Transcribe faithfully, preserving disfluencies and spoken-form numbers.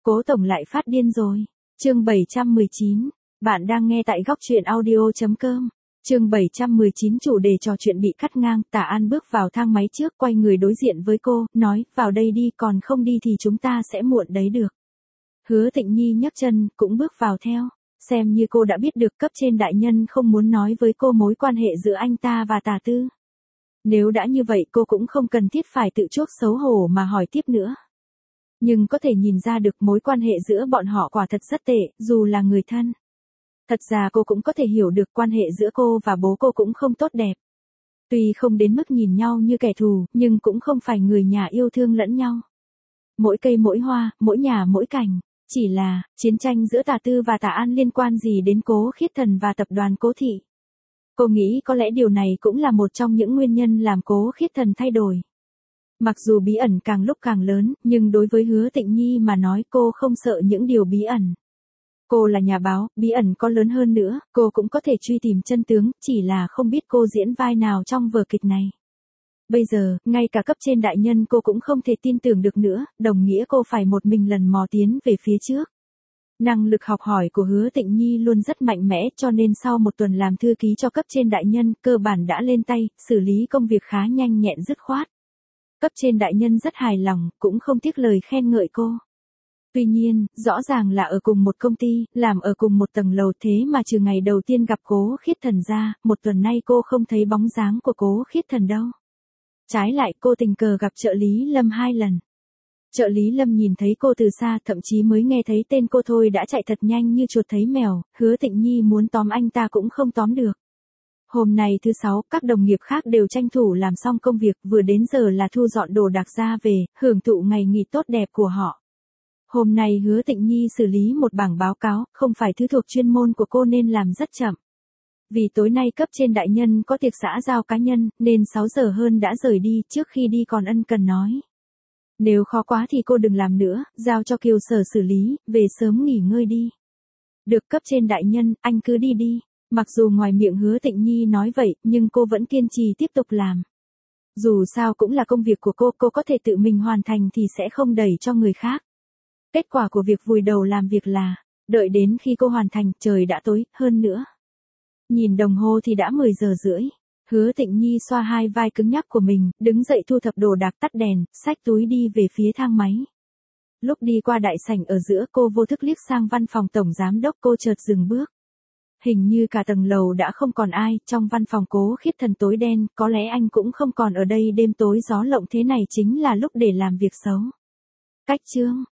Cố tổng lại phát điên rồi. Chương bảy trăm mười chín. Bạn đang nghe tại góc truyện audio chấm com. Chương bảy trăm mười chín, chủ đề trò chuyện bị cắt ngang. Tả An bước vào thang máy trước, quay người đối diện với cô, nói, vào đây đi, còn không đi thì chúng ta sẽ muộn đấy được. Hứa Tịnh Nhi nhấc chân, cũng bước vào theo. Xem như cô đã biết được cấp trên đại nhân không muốn nói với cô mối quan hệ giữa anh ta và Tả Tư. Nếu đã như vậy cô cũng không cần thiết phải tự chuốc xấu hổ mà hỏi tiếp nữa. Nhưng có thể nhìn ra được mối quan hệ giữa bọn họ quả thật rất tệ, dù là người thân. Thật ra cô cũng có thể hiểu được quan hệ giữa cô và bố cô cũng không tốt đẹp. Tuy không đến mức nhìn nhau như kẻ thù, nhưng cũng không phải người nhà yêu thương lẫn nhau. Mỗi cây mỗi hoa, mỗi nhà mỗi cảnh. Chỉ là, chiến tranh giữa Tả Tư và Tả An liên quan gì đến Cố Khiết Thần và tập đoàn Cố Thị. Cô nghĩ có lẽ điều này cũng là một trong những nguyên nhân làm Cố Khiết Thần thay đổi. Mặc dù bí ẩn càng lúc càng lớn, nhưng đối với Hứa Tịnh Nhi mà nói cô không sợ những điều bí ẩn. Cô là nhà báo, bí ẩn có lớn hơn nữa, cô cũng có thể truy tìm chân tướng, chỉ là không biết cô diễn vai nào trong vở kịch này. Bây giờ, ngay cả cấp trên đại nhân cô cũng không thể tin tưởng được nữa, đồng nghĩa cô phải một mình lần mò tiến về phía trước. Năng lực học hỏi của Hứa Tịnh Nhi luôn rất mạnh mẽ, cho nên sau một tuần làm thư ký cho cấp trên đại nhân, cơ bản đã lên tay, xử lý công việc khá nhanh nhẹn dứt khoát. Cấp trên đại nhân rất hài lòng, cũng không tiếc lời khen ngợi cô. Tuy nhiên, rõ ràng là ở cùng một công ty, làm ở cùng một tầng lầu, thế mà trừ ngày đầu tiên gặp Cố Khiết Thần ra, một tuần nay cô không thấy bóng dáng của Cố Khiết Thần đâu. Trái lại cô tình cờ gặp trợ lý Lâm hai lần. Trợ lý Lâm nhìn thấy cô từ xa, thậm chí mới nghe thấy tên cô thôi đã chạy thật nhanh như chuột thấy mèo, Hứa Tịnh Nhi muốn tóm anh ta cũng không tóm được. Hôm nay thứ sáu, các đồng nghiệp khác đều tranh thủ làm xong công việc, vừa đến giờ là thu dọn đồ đạc ra về, hưởng thụ ngày nghỉ tốt đẹp của họ. Hôm nay Hứa Tịnh Nhi xử lý một bảng báo cáo, không phải thứ thuộc chuyên môn của cô nên làm rất chậm. Vì tối nay cấp trên đại nhân có tiệc xã giao cá nhân, nên sáu giờ hơn đã rời đi, trước khi đi còn ân cần nói. Nếu khó quá thì cô đừng làm nữa, giao cho Kiều Sở xử lý, về sớm nghỉ ngơi đi. Được cấp trên đại nhân, anh cứ đi đi. Mặc dù ngoài miệng Hứa Tịnh Nhi nói vậy, nhưng cô vẫn kiên trì tiếp tục làm. Dù sao cũng là công việc của cô, cô có thể tự mình hoàn thành thì sẽ không đẩy cho người khác. Kết quả của việc vùi đầu làm việc là, đợi đến khi cô hoàn thành, trời đã tối, hơn nữa. Nhìn đồng hồ thì đã mười giờ rưỡi. Hứa Tịnh Nhi xoa hai vai cứng nhắc của mình, đứng dậy thu thập đồ đạc, tắt đèn, xách túi đi về phía thang máy. Lúc đi qua đại sảnh ở giữa, cô vô thức liếc sang văn phòng tổng giám đốc, cô chợt dừng bước. Hình như cả tầng lầu đã không còn ai, trong văn phòng Cố Khiết Thần tối đen, có lẽ anh cũng không còn ở đây, đêm tối gió lộng thế này chính là lúc để làm việc xấu. Cách chương.